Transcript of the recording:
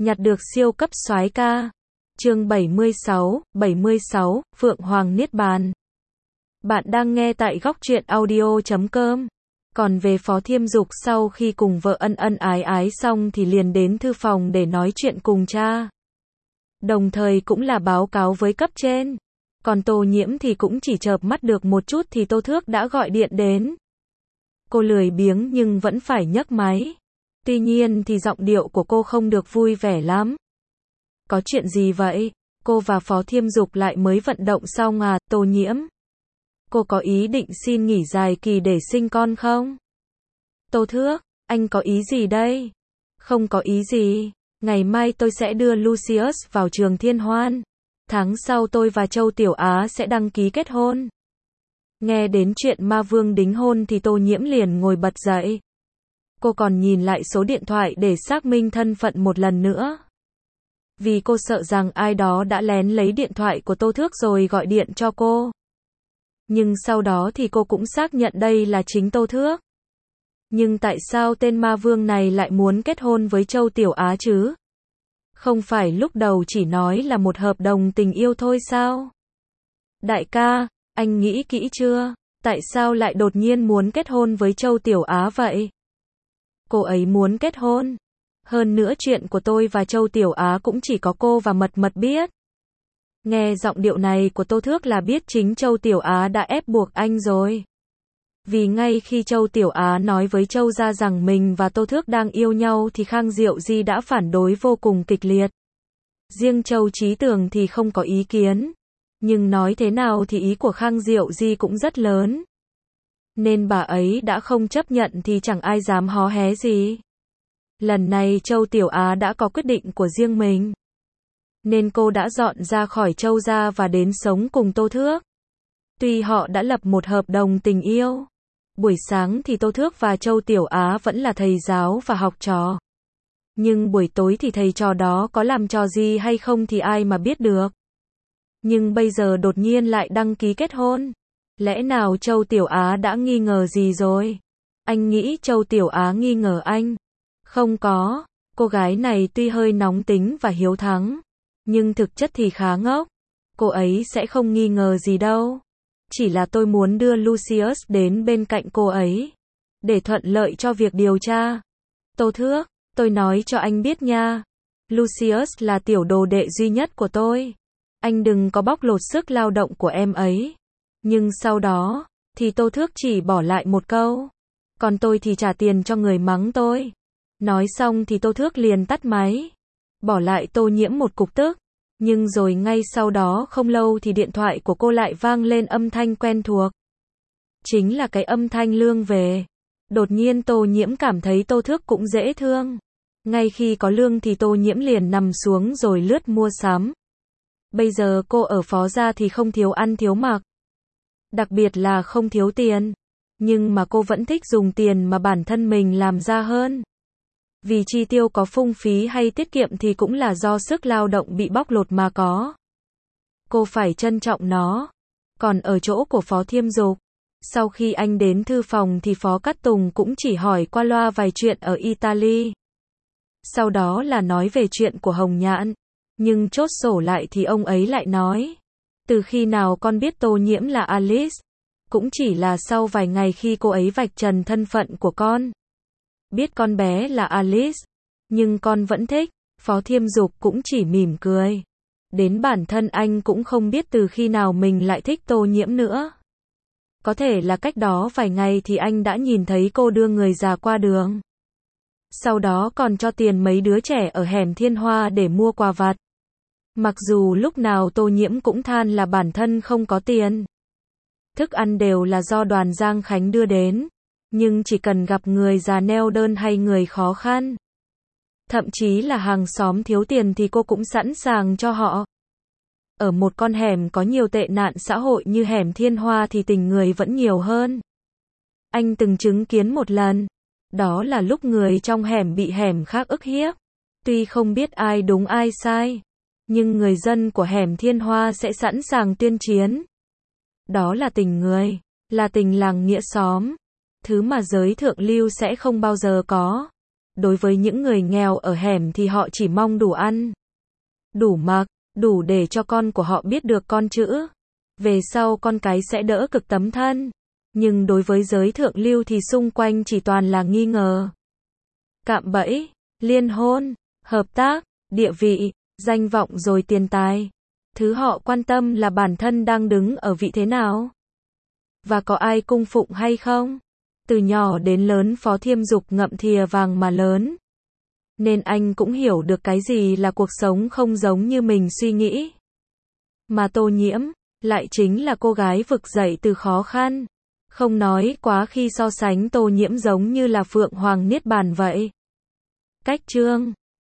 Nhặt được siêu cấp soái ca. Chương 76, Phượng Hoàng Niết Bàn. Bạn đang nghe tại góc truyện audio.com. Còn về Phó Thiêm Dục, sau khi cùng vợ ân ân ái ái xong thì liền đến thư phòng để nói chuyện cùng cha. Đồng thời cũng là báo cáo với cấp trên. Còn Tô Nhiễm thì cũng chỉ chợp mắt được một chút thì Tô Thước đã gọi điện đến. Cô lười biếng nhưng vẫn phải nhấc máy. Tuy nhiên thì giọng điệu của cô không được vui vẻ lắm. Có chuyện gì vậy? Cô và Phó Thiêm Dục lại mới vận động xong à, Tô Nhiễm? Cô có ý định xin nghỉ dài kỳ để sinh con không? Tô Thước, anh có ý gì đây? Không có ý gì. Ngày mai tôi sẽ đưa Lucius vào trường Thiên Hoan. Tháng sau tôi và Châu Tiểu Á sẽ đăng ký kết hôn. Nghe đến chuyện ma vương đính hôn thì Tô Nhiễm liền ngồi bật dậy. Cô còn nhìn lại số điện thoại để xác minh thân phận một lần nữa. Vì cô sợ rằng ai đó đã lén lấy điện thoại của Tô Thước rồi gọi điện cho cô. Nhưng sau đó thì cô cũng xác nhận đây là chính Tô Thước. Nhưng tại sao tên ma vương này lại muốn kết hôn với Châu Tiểu Á chứ? Không phải lúc đầu chỉ nói là một hợp đồng tình yêu thôi sao? Đại ca, anh nghĩ kỹ chưa? Tại sao lại đột nhiên muốn kết hôn với Châu Tiểu Á vậy? Cô ấy muốn kết hôn. Hơn nữa chuyện của tôi và Châu Tiểu Á cũng chỉ có cô và Mật Mật biết. Nghe giọng điệu này của Tô Thước là biết chính Châu Tiểu Á đã ép buộc anh rồi. Vì ngay khi Châu Tiểu Á nói với Châu gia rằng mình và Tô Thước đang yêu nhau thì Khang Diệu Di đã phản đối vô cùng kịch liệt. Riêng Châu Chí Tường thì không có ý kiến. Nhưng nói thế nào thì ý của Khang Diệu Di cũng rất lớn. Nên bà ấy đã không chấp nhận thì chẳng ai dám hó hé gì. Lần này Châu Tiểu Á đã có quyết định của riêng mình. Nên cô đã dọn ra khỏi Châu gia và đến sống cùng Tô Thước. Tuy họ đã lập một hợp đồng tình yêu. Buổi sáng thì Tô Thước và Châu Tiểu Á vẫn là thầy giáo và học trò. Nhưng buổi tối thì thầy trò đó có làm trò gì hay không thì ai mà biết được. Nhưng bây giờ đột nhiên lại đăng ký kết hôn. Lẽ nào Châu Tiểu Á đã nghi ngờ gì rồi? Anh nghĩ Châu Tiểu Á nghi ngờ anh? Không có, cô gái này tuy hơi nóng tính và hiếu thắng, nhưng thực chất thì khá ngốc. Cô ấy sẽ không nghi ngờ gì đâu. Chỉ là tôi muốn đưa Lucius đến bên cạnh cô ấy, để thuận lợi cho việc điều tra. Tô Thước, tôi nói cho anh biết nha. Lucius là tiểu đồ đệ duy nhất của tôi. Anh đừng có bóc lột sức lao động của em ấy. Nhưng sau đó, thì Tô Thước chỉ bỏ lại một câu. Còn tôi thì trả tiền cho người mắng tôi. Nói xong thì Tô Thước liền tắt máy. Bỏ lại Tô Nhiễm một cục tức. Nhưng rồi ngay sau đó không lâu thì điện thoại của cô lại vang lên âm thanh quen thuộc. Chính là cái âm thanh Lương về. Đột nhiên Tô Nhiễm cảm thấy Tô Thước cũng dễ thương. Ngay khi có Lương thì Tô Nhiễm liền nằm xuống rồi lướt mua sắm. Bây giờ cô ở Phó gia thì không thiếu ăn thiếu mặc. Đặc biệt là không thiếu tiền. Nhưng mà cô vẫn thích dùng tiền mà bản thân mình làm ra hơn. Vì chi tiêu có phung phí hay tiết kiệm thì cũng là do sức lao động bị bóc lột mà có. Cô phải trân trọng nó. Còn ở chỗ của Phó Thiêm Dục, sau khi anh đến thư phòng thì Phó Cát Tùng cũng chỉ hỏi qua loa vài chuyện ở Italy. Sau đó là nói về chuyện của Hồng Nhạn. Nhưng chốt sổ lại thì ông ấy lại nói. Từ khi nào con biết Tô Nhiễm là Alice? Cũng chỉ là sau vài ngày khi cô ấy vạch trần thân phận của con. Biết con bé là Alice, nhưng con vẫn thích. Phó Thiêm Dục cũng chỉ mỉm cười. Đến bản thân anh cũng không biết từ khi nào mình lại thích Tô Nhiễm nữa. Có thể là cách đó vài ngày thì anh đã nhìn thấy cô đưa người già qua đường. Sau đó còn cho tiền mấy đứa trẻ ở hẻm Thiên Hoa để mua quà vặt. Mặc dù lúc nào Tô Nhiễm cũng than là bản thân không có tiền. Thức ăn đều là do đoàn Giang Khánh đưa đến. Nhưng chỉ cần gặp người già neo đơn hay người khó khăn, thậm chí là hàng xóm thiếu tiền thì cô cũng sẵn sàng cho họ. Ở một con hẻm có nhiều tệ nạn xã hội như hẻm Thiên Hoa thì tình người vẫn nhiều hơn. Anh từng chứng kiến một lần. Đó là lúc người trong hẻm bị hẻm khác ức hiếp. Tuy không biết ai đúng ai sai, nhưng người dân của hẻm Thiên Hoa sẽ sẵn sàng tuyên chiến. Đó là tình người, là tình làng nghĩa xóm. Thứ mà giới thượng lưu sẽ không bao giờ có. Đối với những người nghèo ở hẻm thì họ chỉ mong đủ ăn, đủ mặc, đủ để cho con của họ biết được con chữ. Về sau con cái sẽ đỡ cực tấm thân. Nhưng đối với giới thượng lưu thì xung quanh chỉ toàn là nghi ngờ, cạm bẫy, liên hôn, hợp tác, địa vị, danh vọng rồi tiền tài. Thứ họ quan tâm là bản thân đang đứng ở vị thế nào, và có ai cung phụng hay không. Từ nhỏ đến lớn Phó Thiêm Dục ngậm thìa vàng mà lớn, nên anh cũng hiểu được cái gì là cuộc sống không giống như mình suy nghĩ. Mà Tô Nhiễm lại chính là cô gái vực dậy từ khó khăn. Không nói quá khi so sánh Tô Nhiễm giống như là Phượng Hoàng Niết Bàn vậy. Cách chương